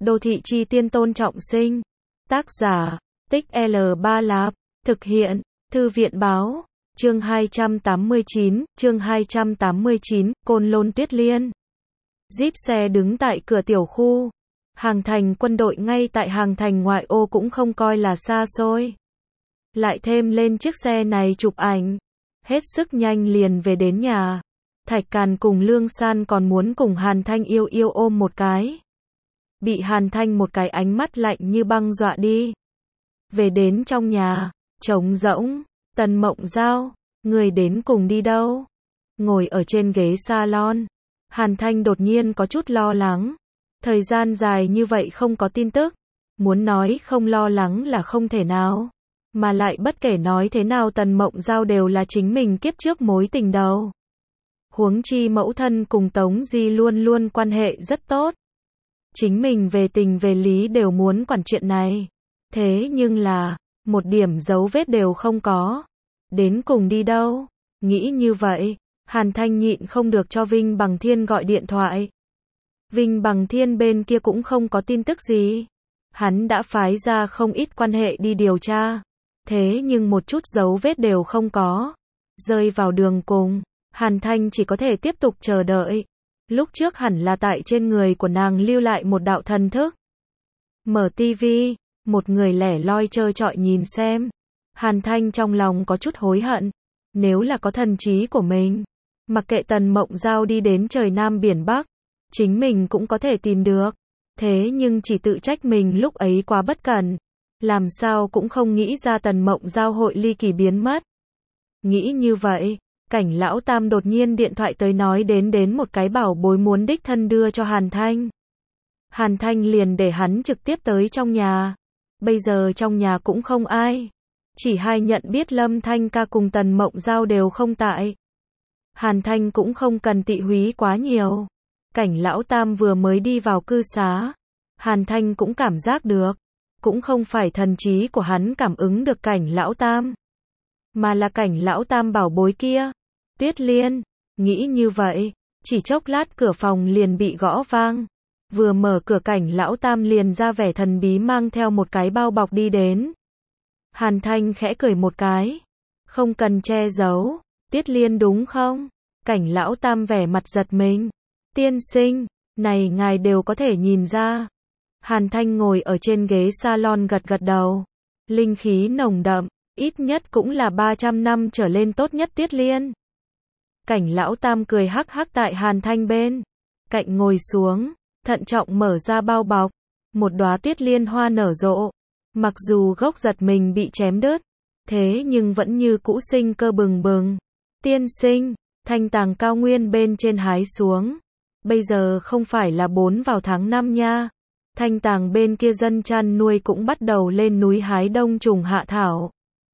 Đô thị chi tiên Tôn Trọng Sinh. Tác giả, Tích L3 Lạp. Thực hiện, Thư viện Báo. Chương 289, Côn Lôn Tuyết Liên. Jeep xe đứng tại cửa tiểu khu. Hàng thành quân đội ngay tại hàng thành ngoại ô cũng không coi là xa xôi. Lại thêm lên chiếc xe này chụp ảnh. Hết sức nhanh liền về đến nhà. Thạch Càn cùng Lương San còn muốn cùng Hàn Thanh yêu yêu ôm một cái. Bị Hàn Thanh một cái ánh mắt lạnh như băng dọa đi. Về đến trong nhà, trống rỗng. Tần Mộng Giao, người đến cùng đi đâu? Ngồi ở trên ghế salon. Hàn Thanh đột nhiên có chút lo lắng. Thời gian dài như vậy không có tin tức. Muốn nói không lo lắng là không thể nào. Mà lại bất kể nói thế nào Tần Mộng Giao đều là chính mình kiếp trước mối tình đầu. Huống chi mẫu thân cùng Tống Di luôn luôn quan hệ rất tốt. Chính mình về tình về lý đều muốn quản chuyện này. Thế nhưng là, một điểm dấu vết đều không có. Đến cùng đi đâu? Nghĩ như vậy, Hàn Thanh nhịn không được cho Vinh Bằng Thiên gọi điện thoại. Vinh Bằng Thiên bên kia cũng không có tin tức gì. Hắn đã phái ra không ít quan hệ đi điều tra. Thế nhưng một chút dấu vết đều không có. Rơi vào đường cùng, Hàn Thanh chỉ có thể tiếp tục chờ đợi. Lúc trước hẳn là tại trên người của nàng lưu lại một đạo thần thức. Mở tivi, một người lẻ loi trơ trọi nhìn xem. Hàn Thanh trong lòng có chút hối hận. Nếu là có thần trí của mình, mặc kệ Tần Mộng Giao đi đến trời Nam biển Bắc, chính mình cũng có thể tìm được. Thế nhưng chỉ tự trách mình lúc ấy quá bất cẩn. Làm sao cũng không nghĩ ra Tần Mộng Giao hội ly kỳ biến mất. Nghĩ như vậy, Cảnh Lão Tam đột nhiên điện thoại tới nói đến một cái bảo bối muốn đích thân đưa cho Hàn Thanh. Hàn Thanh liền để hắn trực tiếp tới trong nhà. Bây giờ trong nhà cũng không ai. Chỉ hai nhận biết Lâm Thanh ca cùng Tần Mộng Giao đều không tại. Hàn Thanh cũng không cần tị húy quá nhiều. Cảnh Lão Tam vừa mới đi vào cư xá. Hàn Thanh cũng cảm giác được. Cũng không phải thần trí của hắn cảm ứng được Cảnh Lão Tam. Mà là Cảnh Lão Tam bảo bối kia. Tuyết Liên. Nghĩ như vậy. Chỉ chốc lát cửa phòng liền bị gõ vang. Vừa mở cửa Cảnh Lão Tam liền ra vẻ thần bí mang theo một cái bao bọc đi đến. Hàn Thanh khẽ cười một cái. Không cần che giấu. Tuyết Liên đúng không? Cảnh Lão Tam vẻ mặt giật mình. Tiên sinh, này ngài đều có thể nhìn ra. Hàn Thanh ngồi ở trên ghế salon gật gật đầu. Linh khí nồng đậm, ít nhất cũng là 300 năm trở lên tốt nhất Tuyết Liên. Cảnh Lão Tam cười hắc hắc tại Hàn Thanh bên cạnh ngồi xuống, thận trọng mở ra bao bọc. Một đóa Tuyết Liên hoa nở rộ. Mặc dù gốc giật mình bị chém đứt, thế nhưng vẫn như cũ sinh cơ bừng bừng. Tiên sinh, Thanh Tàng cao nguyên bên trên hái xuống. Bây giờ không phải là 4 vào tháng 5 nha. Thanh Tàng bên kia dân chăn nuôi cũng bắt đầu lên núi hái đông trùng hạ thảo.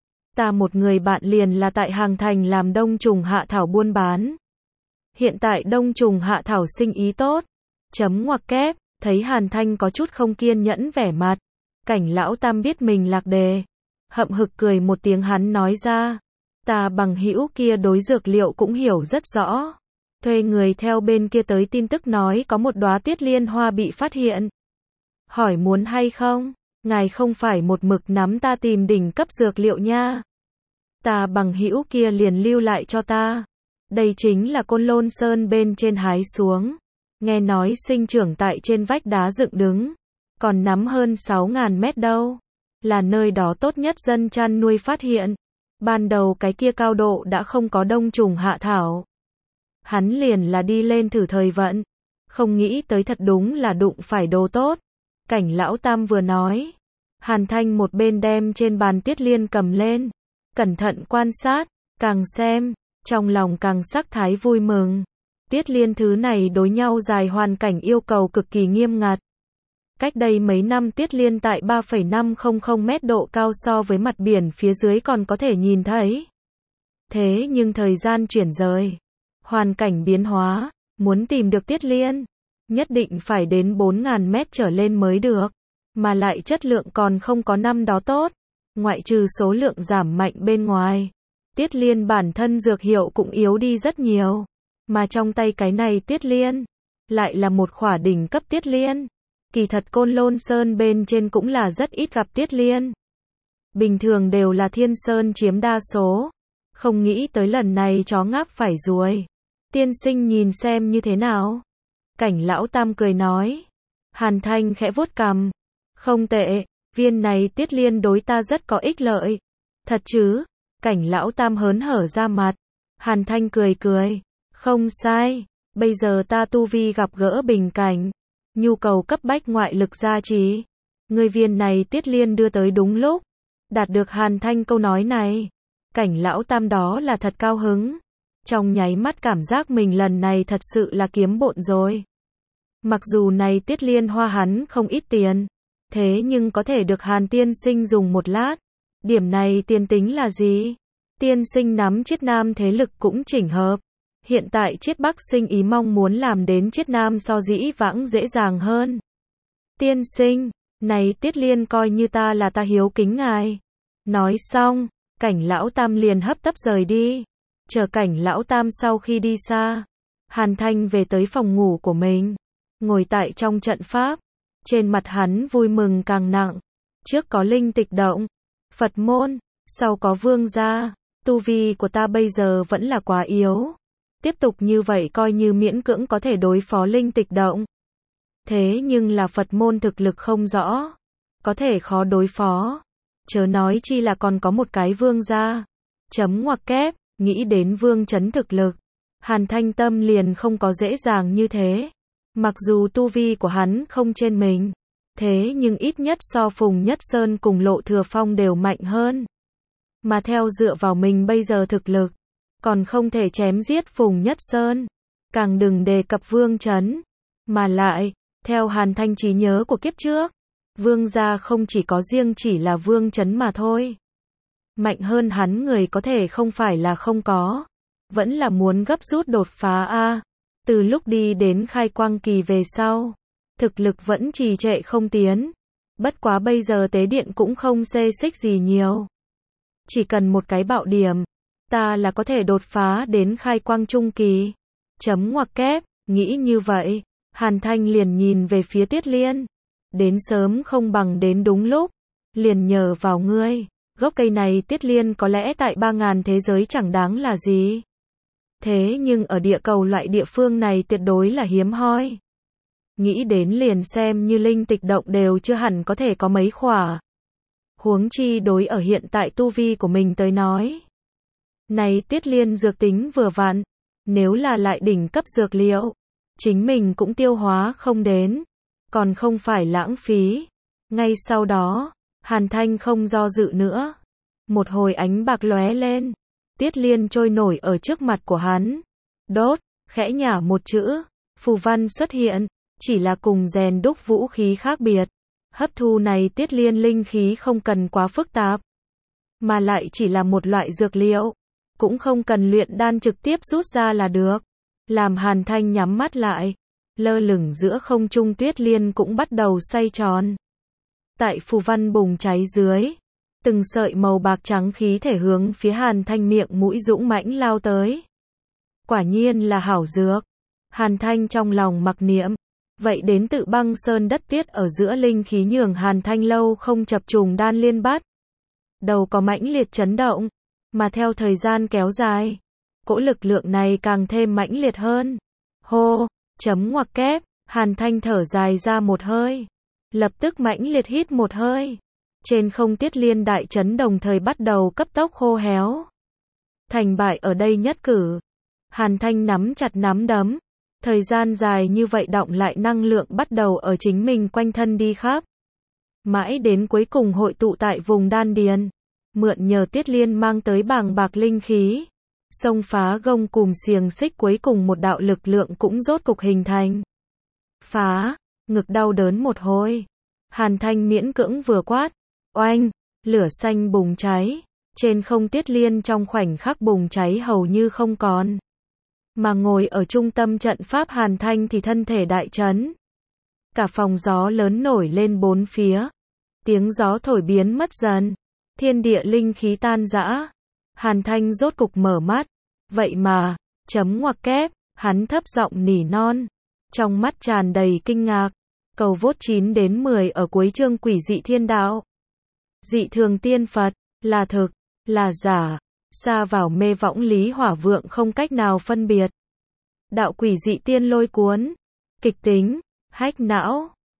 Ta một người bạn liền là tại hàng thành làm đông trùng hạ thảo buôn bán. Hiện tại đông trùng hạ thảo sinh ý tốt. Chấm ngoặc kép, thấy Hàn Thanh có chút không kiên nhẫn vẻ mặt. Cảnh Lão Tam biết mình lạc đề. Hậm hực cười một tiếng hắn nói ra. Ta bằng hữu kia đối dược liệu cũng hiểu rất rõ. Thuê người theo bên kia tới tin tức nói có một đóa Tuyết Liên hoa bị phát hiện. Hỏi muốn hay không? Ngài không phải một mực nắm ta tìm đỉnh cấp dược liệu nha. Ta bằng hữu kia liền lưu lại cho ta. Đây chính là Côn Lôn Sơn bên trên hái xuống. Nghe nói sinh trưởng tại trên vách đá dựng đứng. Còn nắm hơn 6.000 mét đâu. Là nơi đó tốt nhất dân chăn nuôi phát hiện. Ban đầu cái kia cao độ đã không có đông trùng hạ thảo. Hắn liền là đi lên thử thời vận. Không nghĩ tới thật đúng là đụng phải đồ tốt. Cảnh Lão Tam vừa nói. Hàn Thanh một bên đem trên bàn Tuyết Liên cầm lên. Cẩn thận quan sát. Càng xem, trong lòng càng sắc thái vui mừng. Tuyết Liên thứ này đối nhau dài hoàn cảnh yêu cầu cực kỳ nghiêm ngặt. Cách đây mấy năm Tuyết Liên tại 3,500 mét độ cao so với mặt biển phía dưới còn có thể nhìn thấy. Thế nhưng thời gian chuyển rời, hoàn cảnh biến hóa, muốn tìm được Tuyết Liên, nhất định phải đến 4.000 mét trở lên mới được. Mà lại chất lượng còn không có năm đó tốt. Ngoại trừ số lượng giảm mạnh bên ngoài, Tuyết Liên bản thân dược hiệu cũng yếu đi rất nhiều. Mà trong tay cái này Tuyết Liên, lại là một khỏa đỉnh cấp Tuyết Liên. Kỳ thật Côn Lôn Sơn bên trên cũng là rất ít gặp Tiết Liên. Bình thường đều là Thiên Sơn chiếm đa số. Không nghĩ tới lần này chó ngáp phải ruồi. Tiên sinh nhìn xem như thế nào? Cảnh lão tam cười nói. Hàn Thanh khẽ vuốt cằm. Không tệ, viên này Tiết Liên đối ta rất có ích lợi. Thật chứ? Cảnh lão tam hớn hở ra mặt. Hàn Thanh cười cười. Không sai, bây giờ ta tu vi gặp gỡ bình cảnh. Nhu cầu cấp bách ngoại lực gia trì. Người viên này Tiết Liên đưa tới đúng lúc. Đạt được Hàn Thanh câu nói này. Cảnh lão tam đó là thật cao hứng. Trong nháy mắt cảm giác mình lần này thật sự là kiếm bộn rồi. Mặc dù này Tiết Liên hoa hắn không ít tiền. Thế nhưng có thể được Hàn tiên sinh dùng một lát. Điểm này tiền tính là gì? Tiên sinh nắm Chiết Nam thế lực cũng chỉnh hợp. Hiện tại Chiết Bắc sinh ý mong muốn làm đến Chiết Nam so dĩ vãng dễ dàng hơn. Tiên sinh, này Tiết Liên coi như ta là ta hiếu kính ngài. Nói xong, cảnh lão tam liền hấp tấp rời đi. Chờ cảnh lão tam sau khi đi xa, Hàn Thanh về tới phòng ngủ của mình. Ngồi tại trong trận pháp. Trên mặt hắn vui mừng càng nặng. Trước có linh tịch động, Phật môn, sau có vương gia. Tu vi của ta bây giờ vẫn là quá yếu. Tiếp tục như vậy coi như miễn cưỡng có thể đối phó linh tịch động. Thế nhưng là Phật môn thực lực không rõ. Có thể khó đối phó. Chớ nói chi là còn có một cái vương gia. Chấm ngoặc kép, nghĩ đến vương chấn thực lực. Hàn Thanh tâm liền không có dễ dàng như thế. Mặc dù tu vi của hắn không trên mình. Thế nhưng ít nhất so Phùng Nhất Sơn cùng Lộ Thừa Phong đều mạnh hơn. Mà theo dựa vào mình bây giờ thực lực. Còn không thể chém giết Phùng Nhất Sơn. Càng đừng đề cập vương chấn. Mà lại, theo Hàn Thanh trí nhớ của kiếp trước. Vương gia không chỉ có riêng chỉ là vương chấn mà thôi. Mạnh hơn hắn người có thể không phải là không có. Vẫn là muốn gấp rút đột phá a. Từ lúc đi đến khai quang kỳ về sau. Thực lực vẫn trì trệ không tiến. Bất quá bây giờ tế điện cũng không xê xích gì nhiều. Chỉ cần một cái bạo điểm. Ta là có thể đột phá đến khai quang trung kỳ. Chấm ngoặc kép, nghĩ như vậy. Hàn Thanh liền nhìn về phía Tiết Liên. Đến sớm không bằng đến đúng lúc. Liền nhờ vào ngươi. Gốc cây này Tiết Liên có lẽ tại 3.000 thế giới chẳng đáng là gì. Thế nhưng ở địa cầu loại địa phương này tuyệt đối là hiếm hoi. Nghĩ đến liền xem như linh tịch động đều chưa hẳn có thể có mấy khỏa. Huống chi đối ở hiện tại tu vi của mình tới nói. Này Tiết Liên dược tính vừa vặn. Nếu là lại đỉnh cấp dược liệu. Chính mình cũng tiêu hóa không đến. Còn không phải lãng phí. Ngay sau đó, Hàn Thanh không do dự nữa. Một hồi ánh bạc lóe lên. Tiết Liên trôi nổi ở trước mặt của hắn. Đốt, khẽ nhả một chữ. Phù văn xuất hiện. Chỉ là cùng rèn đúc vũ khí khác biệt. Hấp thu này Tiết Liên linh khí không cần quá phức tạp. Mà lại chỉ là một loại dược liệu. Cũng không cần luyện đan trực tiếp rút ra là được. Làm Hàn Thanh nhắm mắt lại. Lơ lửng giữa không trung Tiết Liên cũng bắt đầu xoay tròn. Tại phù văn bùng cháy dưới. Từng sợi màu bạc trắng khí thể hướng phía Hàn Thanh miệng mũi dũng mãnh lao tới. Quả nhiên là hảo dược. Hàn Thanh trong lòng mặc niệm. Vậy đến tự băng sơn đất tuyết ở giữa linh khí nhường Hàn Thanh lâu không chập trùng đan liên bắt. Đầu có mãnh liệt chấn động. Mà theo thời gian kéo dài. Cỗ lực lượng này càng thêm mãnh liệt hơn. Hô, chấm ngoặc kép, Hàn Thanh thở dài ra một hơi. Lập tức mãnh liệt hít một hơi. Trên không Tiết Liên đại chấn đồng thời bắt đầu cấp tốc khô héo. Thành bại ở đây nhất cử. Hàn Thanh nắm chặt nắm đấm. Thời gian dài như vậy đọng lại năng lượng bắt đầu ở chính mình quanh thân đi khắp. Mãi đến cuối cùng hội tụ tại vùng đan điền. Mượn nhờ Tiết Liên mang tới bàng bạc linh khí. Xông phá gông cùm xiềng xích cuối cùng một đạo lực lượng cũng rốt cục hình thành. Phá, ngực đau đớn một hồi. Hàn Thanh miễn cưỡng vừa quát. Oanh, lửa xanh bùng cháy. Trên không Tiết Liên trong khoảnh khắc bùng cháy hầu như không còn. Mà ngồi ở trung tâm trận pháp Hàn Thanh thì thân thể đại chấn. Cả phòng gió lớn nổi lên bốn phía. Tiếng gió thổi biến mất dần. Thiên địa linh khí tan rã. Hàn Thanh rốt cục mở mắt. Vậy mà, chấm ngoặc kép, hắn thấp giọng nỉ non. Trong mắt tràn đầy kinh ngạc. Cầu vote 9 đến 10 ở cuối chương Quỷ dị thiên đạo. Dị thường tiên Phật, là thực, là giả, sa vào mê võng lý hỏa vượng không cách nào phân biệt. Đạo quỷ dị tiên lôi cuốn, kịch tính, hách não.